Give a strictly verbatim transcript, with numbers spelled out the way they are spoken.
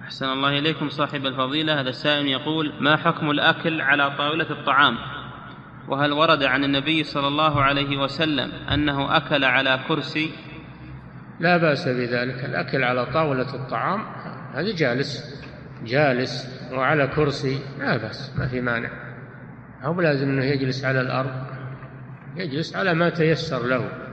أحسن الله إليكم صاحب الفضيلة. هذا السائل يقول: ما حكم الأكل على طاولة الطعام؟ وهل ورد عن النبي صلى الله عليه وسلم أنه أكل على كرسي؟ لا بأس بذلك، الأكل على طاولة الطعام هذا جالس جالس وعلى كرسي لا بأس، ما في مانع. هو لازم أنه يجلس على الأرض، يجلس على ما تيسر له.